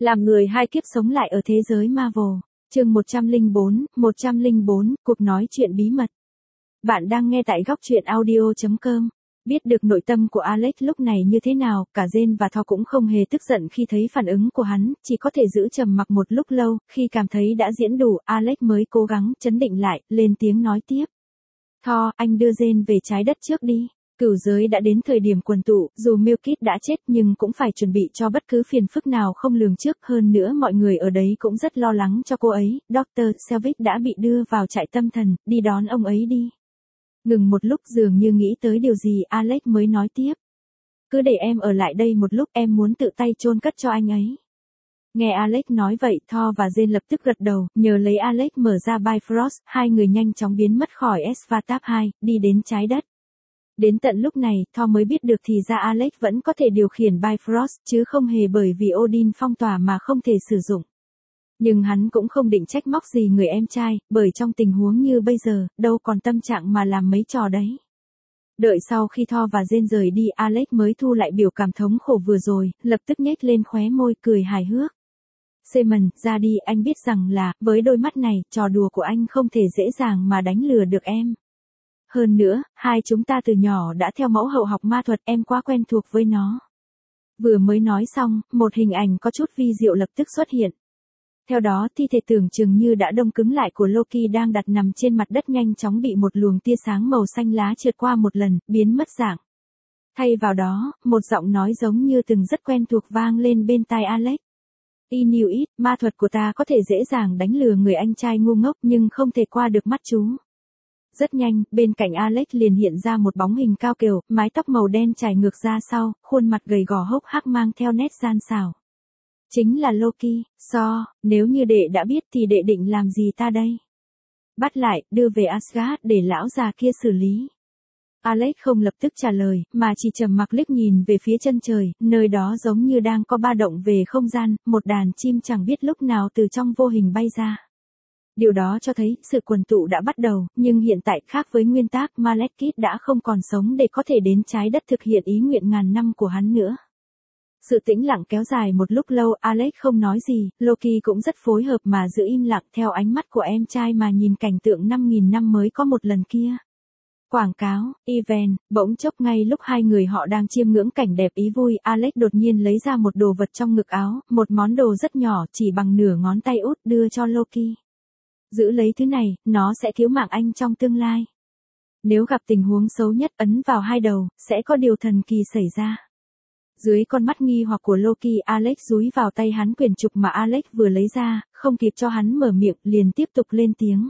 Làm người hai kiếp sống lại ở thế giới Marvel. Chương 104, cuộc nói chuyện bí mật. Bạn đang nghe tại góc truyện audio.com. Biết được nội tâm của Alex lúc này như thế nào, cả Jane và Thor cũng không hề tức giận khi thấy phản ứng của hắn, chỉ có thể giữ trầm mặc một lúc lâu, khi cảm thấy đã diễn đủ, Alex mới cố gắng trấn định lại, lên tiếng nói tiếp. Thor, anh đưa Jane về trái đất trước đi. Cửu giới đã đến thời điểm quần tụ, dù Milkid đã chết nhưng cũng phải chuẩn bị cho bất cứ phiền phức nào không lường trước, hơn nữa mọi người ở đấy cũng rất lo lắng cho cô ấy. Dr. Selvig đã bị đưa vào trại tâm thần, đi đón ông ấy đi. Ngừng một lúc dường như nghĩ tới điều gì, Alex mới nói tiếp. Cứ để em ở lại đây một lúc, em muốn tự tay chôn cất cho anh ấy. Nghe Alex nói vậy, Thor và Jane lập tức gật đầu, nhờ lấy Alex mở ra Bifrost, hai người nhanh chóng biến mất khỏi Svartalf 2, đi đến trái đất. Đến tận lúc này, Thor mới biết được thì ra Alex vẫn có thể điều khiển Bifrost, chứ không hề bởi vì Odin phong tỏa mà không thể sử dụng. Nhưng hắn cũng không định trách móc gì người em trai, bởi trong tình huống như bây giờ, đâu còn tâm trạng mà làm mấy trò đấy. Đợi sau khi Thor và Jane rời đi, Alex mới thu lại biểu cảm thống khổ vừa rồi, lập tức nhếch lên khóe môi cười hài hước. Simon, ra đi, anh biết rằng là, với đôi mắt này, trò đùa của anh không thể dễ dàng mà đánh lừa được em. Hơn nữa, hai chúng ta từ nhỏ đã theo mẫu hậu học ma thuật, em quá quen thuộc với nó. Vừa mới nói xong, một hình ảnh có chút vi diệu lập tức xuất hiện. Theo đó, thi thể tưởng chừng như đã đông cứng lại của Loki đang đặt nằm trên mặt đất nhanh chóng bị một luồng tia sáng màu xanh lá trượt qua một lần, biến mất dạng. Thay vào đó, một giọng nói giống như từng rất quen thuộc vang lên bên tai Alex. Inuit, ma thuật của ta có thể dễ dàng đánh lừa người anh trai ngu ngốc nhưng không thể qua được mắt chú. Rất nhanh, bên cạnh Alex liền hiện ra một bóng hình cao kiều, mái tóc màu đen trải ngược ra sau, khuôn mặt gầy gò hốc hác mang theo nét gian xảo. Chính là Loki. Nếu như đệ đã biết thì đệ định làm gì ta đây? Bắt lại, đưa về Asgard để lão già kia xử lý. Alex không lập tức trả lời, mà chỉ trầm mặc liếc nhìn về phía chân trời, nơi đó giống như đang có ba động về không gian, một đàn chim chẳng biết lúc nào từ trong vô hình bay ra. Điều đó cho thấy, sự quần tụ đã bắt đầu, nhưng hiện tại khác với nguyên tắc, Malekith đã không còn sống để có thể đến trái đất thực hiện ý nguyện ngàn năm của hắn nữa. Sự tĩnh lặng kéo dài một lúc lâu, Alex không nói gì, Loki cũng rất phối hợp mà giữ im lặng theo ánh mắt của em trai mà nhìn cảnh tượng 5.000 năm mới có một lần kia. Quảng cáo, event, bỗng chốc ngay lúc hai người họ đang chiêm ngưỡng cảnh đẹp ý vui, Alex đột nhiên lấy ra một đồ vật trong ngực áo, một món đồ rất nhỏ chỉ bằng nửa ngón tay út đưa cho Loki. Giữ lấy thứ này, nó sẽ cứu mạng anh trong tương lai. Nếu gặp tình huống xấu nhất ấn vào hai đầu, sẽ có điều thần kỳ xảy ra. Dưới con mắt nghi hoặc của Loki, Alex dúi vào tay hắn quyển trục mà Alex vừa lấy ra, không kịp cho hắn mở miệng, liền tiếp tục lên tiếng.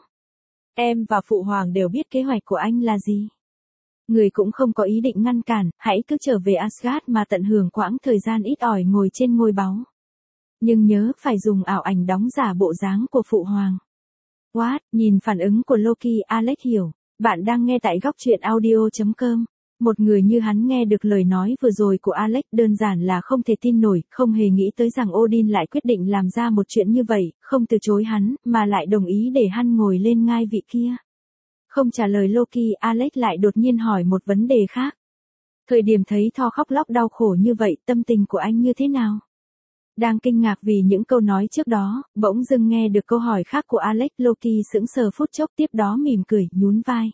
Em và Phụ Hoàng đều biết kế hoạch của anh là gì. Người cũng không có ý định ngăn cản, hãy cứ trở về Asgard mà tận hưởng quãng thời gian ít ỏi ngồi trên ngôi báu. Nhưng nhớ phải dùng ảo ảnh đóng giả bộ dáng của Phụ Hoàng. What? Nhìn phản ứng của Loki, Alex hiểu. Bạn đang nghe tại góc truyện audio.com. Một người như hắn nghe được lời nói vừa rồi của Alex đơn giản là không thể tin nổi, không hề nghĩ tới rằng Odin lại quyết định làm ra một chuyện như vậy, không từ chối hắn, mà lại đồng ý để hắn ngồi lên ngai vị kia. Không trả lời Loki, Alex lại đột nhiên hỏi một vấn đề khác. Thời điểm thấy Thor khóc lóc đau khổ như vậy, tâm tình của anh như thế nào? Đang kinh ngạc vì những câu nói trước đó, bỗng dưng nghe được câu hỏi khác của Alex, Loki sững sờ phút chốc tiếp đó mỉm cười, nhún vai.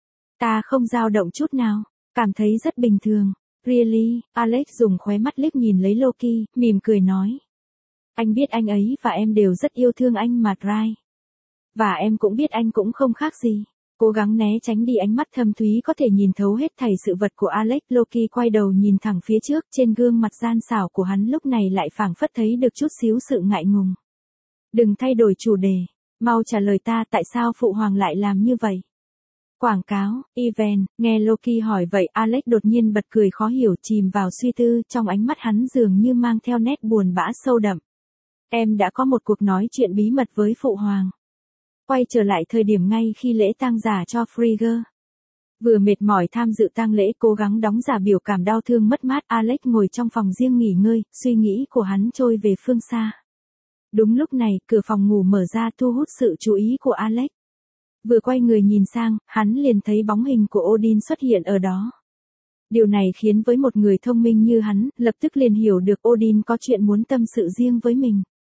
Ta không dao động chút nào, cảm thấy rất bình thường. Really? Alex dùng khóe mắt liếc nhìn lấy Loki, mỉm cười nói. Anh biết anh ấy và em đều rất yêu thương anh mà Dry. Và em cũng biết anh cũng không khác gì. Cố gắng né tránh đi ánh mắt thâm thúy có thể nhìn thấu hết thảy sự vật của Alex. Loki quay đầu nhìn thẳng phía trước, trên gương mặt gian xảo của hắn lúc này lại phảng phất thấy được chút xíu sự ngại ngùng. Đừng thay đổi chủ đề, mau trả lời ta tại sao Phụ Hoàng lại làm như vậy. Quảng cáo, event, nghe Loki hỏi vậy Alex đột nhiên bật cười khó hiểu chìm vào suy tư, trong ánh mắt hắn dường như mang theo nét buồn bã sâu đậm. Em đã có một cuộc nói chuyện bí mật với Phụ Hoàng. Quay trở lại thời điểm ngay khi lễ tang giả cho Frigga. Vừa mệt mỏi tham dự tang lễ cố gắng đóng giả biểu cảm đau thương mất mát, Alex ngồi trong phòng riêng nghỉ ngơi, suy nghĩ của hắn trôi về phương xa. Đúng lúc này, cửa phòng ngủ mở ra thu hút sự chú ý của Alex. Vừa quay người nhìn sang, hắn liền thấy bóng hình của Odin xuất hiện ở đó. Điều này khiến với một người thông minh như hắn, lập tức liền hiểu được Odin có chuyện muốn tâm sự riêng với mình.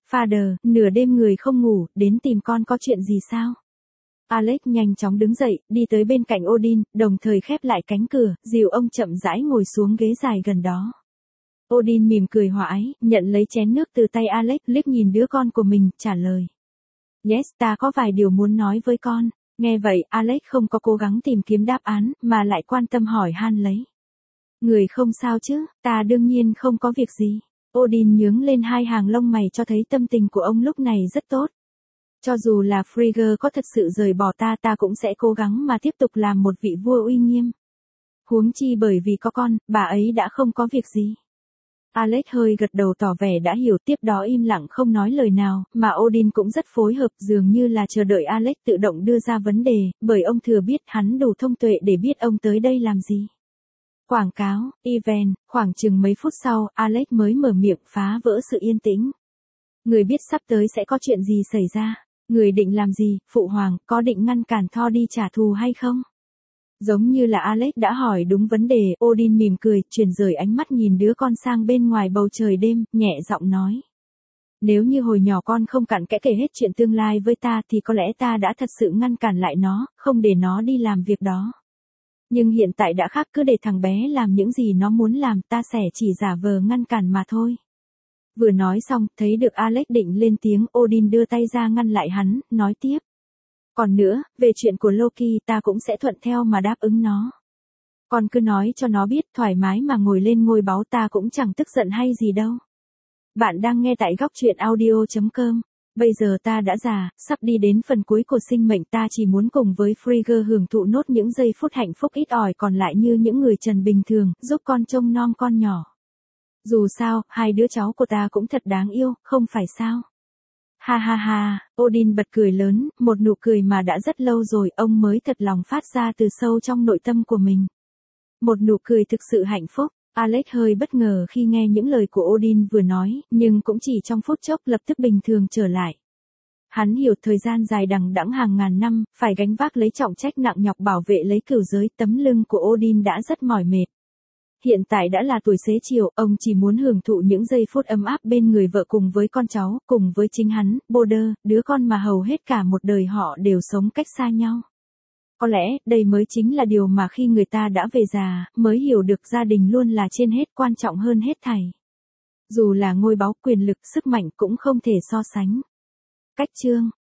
Father, nửa đêm người không ngủ, đến tìm con có chuyện gì sao? Alex nhanh chóng đứng dậy, đi tới bên cạnh Odin, đồng thời khép lại cánh cửa, dìu ông chậm rãi ngồi xuống ghế dài gần đó. Odin mỉm cười hòa ái, nhận lấy chén nước từ tay Alex, liếc nhìn đứa con của mình, trả lời. Yes, ta có vài điều muốn nói với con. Nghe vậy, Alex không có cố gắng tìm kiếm đáp án, mà lại quan tâm hỏi han lấy. Người không sao chứ, ta đương nhiên không có việc gì. Odin nhướng lên hai hàng lông mày cho thấy tâm tình của ông lúc này rất tốt. Cho dù là Frigga có thật sự rời bỏ ta, ta cũng sẽ cố gắng mà tiếp tục làm một vị vua uy nghiêm. Huống chi bởi vì có con, bà ấy đã không có việc gì. Alex hơi gật đầu tỏ vẻ đã hiểu, tiếp đó im lặng không nói lời nào, mà Odin cũng rất phối hợp, dường như là chờ đợi Alex tự động đưa ra vấn đề, bởi ông thừa biết hắn đủ thông tuệ để biết ông tới đây làm gì. Quảng cáo, event, khoảng chừng mấy phút sau, Alex mới mở miệng phá vỡ sự yên tĩnh. Người biết sắp tới sẽ có chuyện gì xảy ra. Người định làm gì, phụ hoàng, có định ngăn cản Thor đi trả thù hay không? Giống như là Alex đã hỏi đúng vấn đề, Odin mỉm cười, chuyển rời ánh mắt nhìn đứa con sang bên ngoài bầu trời đêm, nhẹ giọng nói. Nếu như hồi nhỏ con không cặn kẽ kể hết chuyện tương lai với ta thì có lẽ ta đã thật sự ngăn cản lại nó, không để nó đi làm việc đó. Nhưng hiện tại đã khác, cứ để thằng bé làm những gì nó muốn làm, ta sẽ chỉ giả vờ ngăn cản mà thôi. Vừa nói xong, thấy được Alex định lên tiếng, Odin đưa tay ra ngăn lại hắn, nói tiếp. Còn nữa, về chuyện của Loki ta cũng sẽ thuận theo mà đáp ứng nó. Con cứ nói cho nó biết, thoải mái mà ngồi lên ngôi báu, ta cũng chẳng tức giận hay gì đâu. Bạn đang nghe tại góc truyện audio.com. Bây giờ ta đã già, sắp đi đến phần cuối của sinh mệnh, ta chỉ muốn cùng với Frigga hưởng thụ nốt những giây phút hạnh phúc ít ỏi còn lại như những người trần bình thường, giúp con trông nom con nhỏ. Dù sao, hai đứa cháu của ta cũng thật đáng yêu, không phải sao? Ha ha ha, Odin bật cười lớn, một nụ cười mà đã rất lâu rồi ông mới thật lòng phát ra từ sâu trong nội tâm của mình. Một nụ cười thực sự hạnh phúc. Alex hơi bất ngờ khi nghe những lời của Odin vừa nói, nhưng cũng chỉ trong phút chốc lập tức bình thường trở lại. Hắn hiểu thời gian dài đằng đẵng hàng ngàn năm, phải gánh vác lấy trọng trách nặng nhọc bảo vệ lấy cửu giới, tấm lưng của Odin đã rất mỏi mệt. Hiện tại đã là tuổi xế chiều, ông chỉ muốn hưởng thụ những giây phút ấm áp bên người vợ cùng với con cháu, cùng với chính hắn, Balder, đứa con mà hầu hết cả một đời họ đều sống cách xa nhau. Có lẽ, đây mới chính là điều mà khi người ta đã về già, mới hiểu được gia đình luôn là trên hết, quan trọng hơn hết thảy. Dù là ngôi báu, quyền lực, sức mạnh cũng không thể so sánh. Cách chương